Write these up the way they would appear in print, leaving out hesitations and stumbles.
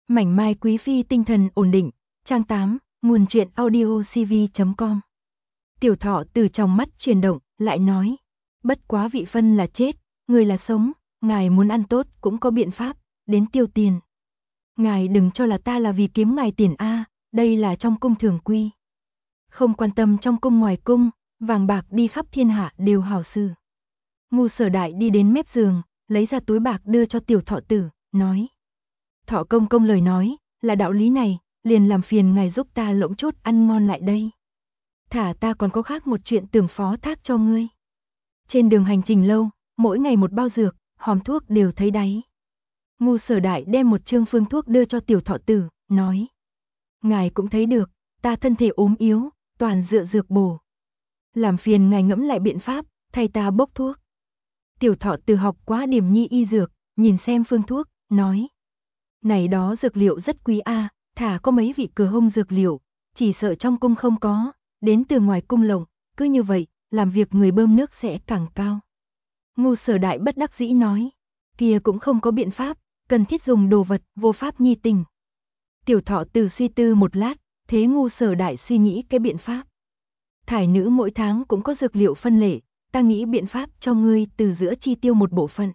Mảnh mai quý phi tinh thần ổn định, trang 8, nguồn truyện audio cv.com. Tiểu Thọ từ trong mắt chuyển động, lại nói, bất quá vị phân là chết, người là sống, ngài muốn ăn tốt cũng có biện pháp, đến tiêu tiền. Ngài đừng cho là ta là vì kiếm ngài tiền a, đây là trong cung thường quy. Không quan tâm trong cung ngoài cung, vàng bạc đi khắp thiên hạ đều hảo xử. Ngu Sở Đại đi đến mép giường, lấy ra túi bạc đưa cho Tiểu Thọ tử, nói. Thọ công công lời nói, là đạo lý này, liền làm phiền ngài giúp ta lỗng chút ăn ngon lại đây. Thả ta còn có khác một chuyện tưởng phó thác cho ngươi. Trên đường hành trình lâu, mỗi ngày một bao dược, hòm thuốc đều thấy đáy. Ngu Sở Đại đem một chương phương thuốc đưa cho Tiểu Thọ tử, nói. Ngài cũng thấy được, ta thân thể ốm yếu, toàn dựa dược bổ. Làm phiền ngài ngẫm lại biện pháp, thay ta bốc thuốc. Tiểu Thọ tử học quá điểm nhi y dược, nhìn xem phương thuốc, nói. Này đó dược liệu rất quý a, thả có mấy vị cửa hông dược liệu, chỉ sợ trong cung không có, đến từ ngoài cung lộng, cứ như vậy, làm việc người bơm nước sẽ càng cao. Ngu Sở Đại bất đắc dĩ nói, kia cũng không có biện pháp, cần thiết dùng đồ vật vô pháp nhi tình. Tiểu Thọ tử suy tư một lát, thế Ngu Sở Đại suy nghĩ cái biện pháp. Thải nữ mỗi tháng cũng có dược liệu phân lệ, ta nghĩ biện pháp cho ngươi từ giữa chi tiêu một bộ phận.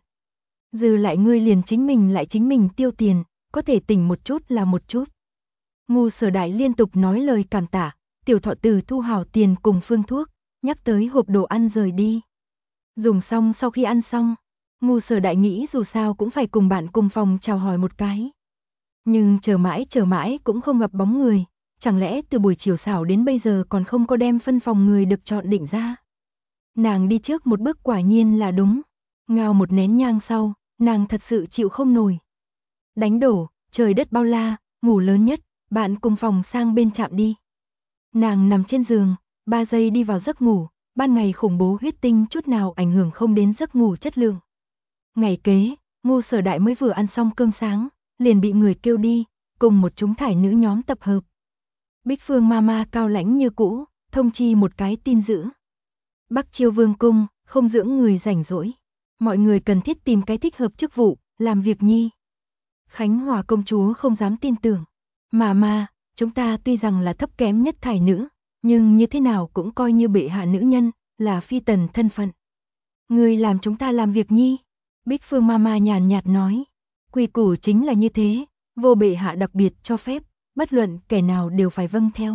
Dư lại ngươi liền chính mình tiêu tiền, có thể tỉnh một chút là một chút. Ngu Sở Đại liên tục nói lời cảm tạ, Tiểu Thọ tử thu hào tiền cùng phương thuốc, nhắc tới hộp đồ ăn rời đi. Dùng xong sau khi ăn xong, Ngu Sở Đại nghĩ dù sao cũng phải cùng bạn cùng phòng chào hỏi một cái. Nhưng chờ mãi cũng không gặp bóng người, chẳng lẽ từ buổi chiều xảo đến bây giờ còn không có đem phân phòng người được chọn định ra. Nàng đi trước một bước quả nhiên là đúng, ngao một nén nhang sau, nàng thật sự chịu không nổi. Đánh đổ, trời đất bao la, ngủ lớn nhất, bạn cùng phòng sang bên chạm đi. Nàng nằm trên giường, 3 giây đi vào giấc ngủ, ban ngày khủng bố huyết tinh chút nào ảnh hưởng không đến giấc ngủ chất lượng. Ngày kế, Ngu Sở Đại mới vừa ăn xong cơm sáng, liền bị người kêu đi, cùng một chúng thải nữ nhóm tập hợp. Bích Phương Mama cao lãnh như cũ, thông chi một cái tin dữ. Bắc Chiêu Vương cung, không dưỡng người rảnh rỗi. Mọi người cần thiết tìm cái thích hợp chức vụ, làm việc nhi. Khánh Hòa công chúa không dám tin tưởng. Mà, chúng ta tuy rằng là thấp kém nhất thải nữ, nhưng như thế nào cũng coi như bệ hạ nữ nhân, là phi tần thân phận. Người làm chúng ta làm việc nhi. Bích Phương Mama nhàn nhạt nói. Quy củ chính là như thế, vô bệ hạ đặc biệt cho phép, bất luận kẻ nào đều phải vâng theo.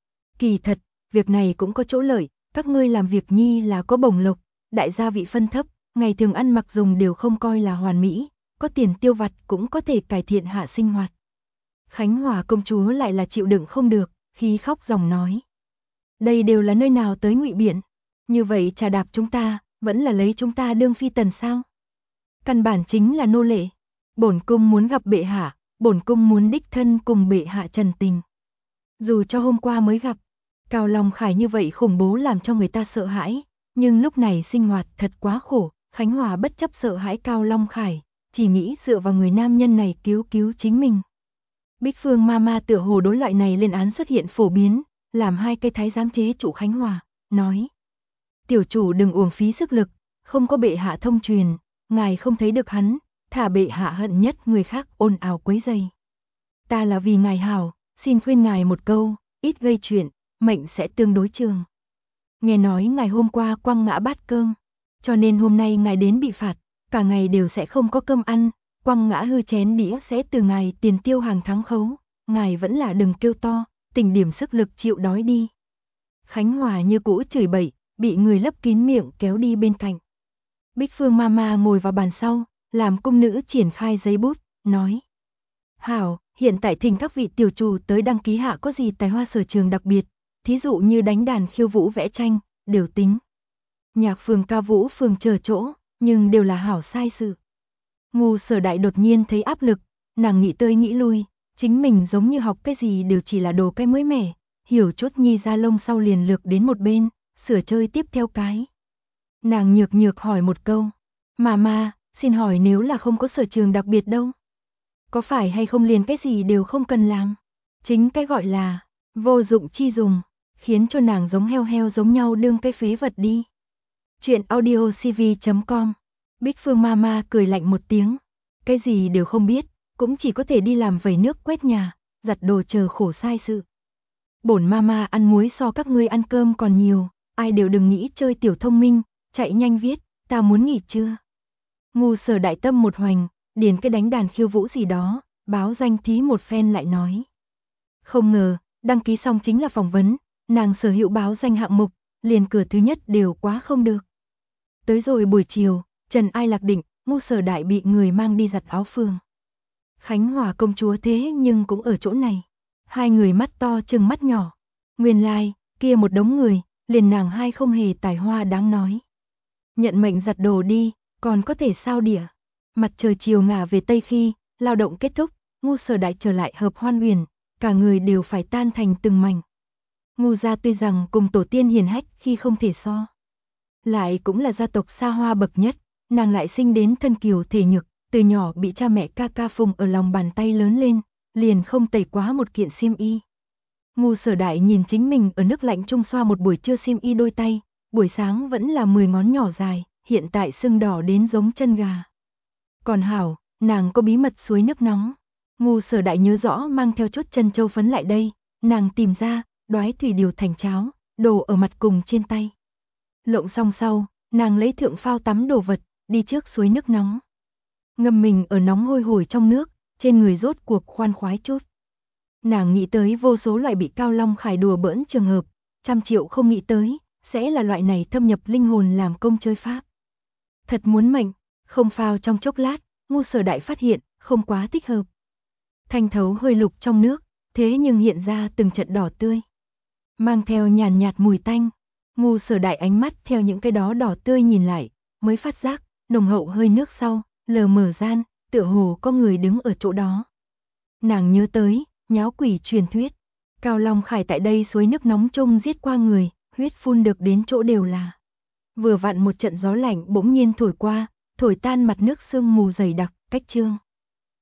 Kỳ thật, việc này cũng có chỗ lợi, các ngươi làm việc nhi là có bổng lộc, đại gia vị phân thấp, ngày thường ăn mặc dùng đều không coi là hoàn mỹ, có tiền tiêu vặt cũng có thể cải thiện hạ sinh hoạt. Khánh Hòa công chúa lại là chịu đựng không được, khi khóc ròng nói. Đây đều là nơi nào tới ngụy biện, như vậy trà đạp chúng ta, vẫn là lấy chúng ta đương phi tần sao? Căn bản chính là nô lệ, bổn cung muốn gặp bệ hạ, bổn cung muốn đích thân cùng bệ hạ trần tình. Dù cho hôm qua mới gặp, Cao Long Khải như vậy khủng bố làm cho người ta sợ hãi, nhưng lúc này sinh hoạt thật quá khổ, Khánh Hòa bất chấp sợ hãi Cao Long Khải, chỉ nghĩ dựa vào người nam nhân này cứu chính mình. Bích Phương Mama tựa hồ đối loại này lên án xuất hiện phổ biến, làm hai cây thái giám chế trụ Khánh Hòa, nói. Tiểu chủ đừng uổng phí sức lực, không có bệ hạ thông truyền, ngài không thấy được hắn, thả bệ hạ hận nhất người khác ồn ào quấy rầy. Ta là vì ngài hảo, xin khuyên ngài một câu, ít gây chuyện, mệnh sẽ tương đối trường. Nghe nói ngài hôm qua quăng ngã bát cơm, cho nên hôm nay ngài đến bị phạt, cả ngày đều sẽ không có cơm ăn, quăng ngã hư chén đĩa sẽ từ ngài tiền tiêu hàng tháng khấu, ngài vẫn là đừng kêu to, tỉnh điểm sức lực chịu đói đi. Khánh Hòa như cũ chửi bậy, bị người lấp kín miệng kéo đi bên cạnh. Bích Phương Mama ngồi vào bàn sau, làm cung nữ triển khai giấy bút, nói. Hảo, hiện tại thỉnh các vị tiểu chủ tới đăng ký hạ có gì tài hoa sở trường đặc biệt, thí dụ như đánh đàn khiêu vũ vẽ tranh, đều tính. Nhạc phường ca vũ phường chờ chỗ, nhưng đều là hảo sai sự. Ngu Sở Đại đột nhiên thấy áp lực, nàng nghĩ tới nghĩ lui, chính mình giống như học cái gì đều chỉ là đồ cái mới mẻ, hiểu chút nhi ra lông sau liền lược đến một bên, sửa chơi tiếp theo cái. Nàng nhược hỏi một câu, Mama, xin hỏi nếu là không có sở trường đặc biệt đâu? Có phải hay không liền cái gì đều không cần làm? Chính cái gọi là vô dụng chi dùng, khiến cho nàng giống heo giống nhau đương cái phế vật đi. Chuyện audio cv.com. Bích Phương Mama cười lạnh một tiếng, cái gì đều không biết, cũng chỉ có thể đi làm vẩy nước quét nhà, giặt đồ chờ khổ sai sự. Bổn mama ăn muối so các ngươi ăn cơm còn nhiều, ai đều đừng nghĩ chơi tiểu thông minh, chạy nhanh viết, ta muốn nghỉ chưa. Ngu Sở Đại tâm một hoành, điền cái đánh đàn khiêu vũ gì đó, báo danh thí một phen lại nói. Không ngờ, đăng ký xong chính là phỏng vấn, nàng sở hữu báo danh hạng mục, liền cửa thứ nhất đều quá không được. Tới rồi buổi chiều, Trần Ai Lạc định, Ngu Sở Đại bị người mang đi giặt áo phường. Khánh Hòa công chúa thế nhưng cũng ở chỗ này. Hai người mắt to trừng mắt nhỏ. Nguyên lai, kia một đống người, liền nàng hai không hề tài hoa đáng nói. Nhận mệnh giặt đồ đi, còn có thể sao đỉa. Mặt trời chiều ngả về tây khi, lao động kết thúc, Ngu Sở Đại trở lại Hợp Hoan Huyền, cả người đều phải tan thành từng mảnh. Ngu gia tuy rằng cùng tổ tiên hiền hách khi không thể so, lại cũng là gia tộc xa hoa bậc nhất, nàng lại sinh đến thân kiều thể nhược, từ nhỏ bị cha mẹ ca ca phùng ở lòng bàn tay lớn lên, liền không tẩy quá một kiện xiêm y. Ngu Sở Đại nhìn chính mình ở nước lạnh trung xoa một buổi trưa xiêm y đôi tay, buổi sáng vẫn là 10 ngón nhỏ dài, hiện tại sưng đỏ đến giống chân gà. Còn hảo, nàng có bí mật suối nước nóng. Ngu Sở Đại nhớ rõ mang theo chút chân châu phấn lại đây, nàng tìm ra, đoái thủy điều thành cháo, đổ ở mặt cùng trên tay. Lộng xong sau, nàng lấy thượng phao tắm đồ vật, đi trước suối nước nóng. Ngâm mình ở nóng hôi hổi trong nước, trên người rốt cuộc khoan khoái chút. Nàng nghĩ tới vô số loại bị Cao Long Khải đùa bỡn trường hợp, trăm triệu không nghĩ tới, sẽ là loại này thâm nhập linh hồn làm công chơi pháp. Thật muốn mệnh, không phao trong chốc lát, Ngu Sở Đại phát hiện, không quá thích hợp. Thanh thấu hơi lục trong nước, thế nhưng hiện ra từng trận đỏ tươi. Mang theo nhàn nhạt mùi tanh, Ngu Sở Đại ánh mắt theo những cái đó đỏ tươi nhìn lại, mới phát giác, nồng hậu hơi nước sau, lờ mờ gian, tựa hồ có người đứng ở chỗ đó. Nàng nhớ tới, nháo quỷ truyền thuyết, Cao Long Khải tại đây suối nước nóng chung giết qua người, huyết phun được đến chỗ đều là. Vừa vặn một trận gió lạnh bỗng nhiên thổi qua, thổi tan mặt nước sương mù dày đặc, cách trương.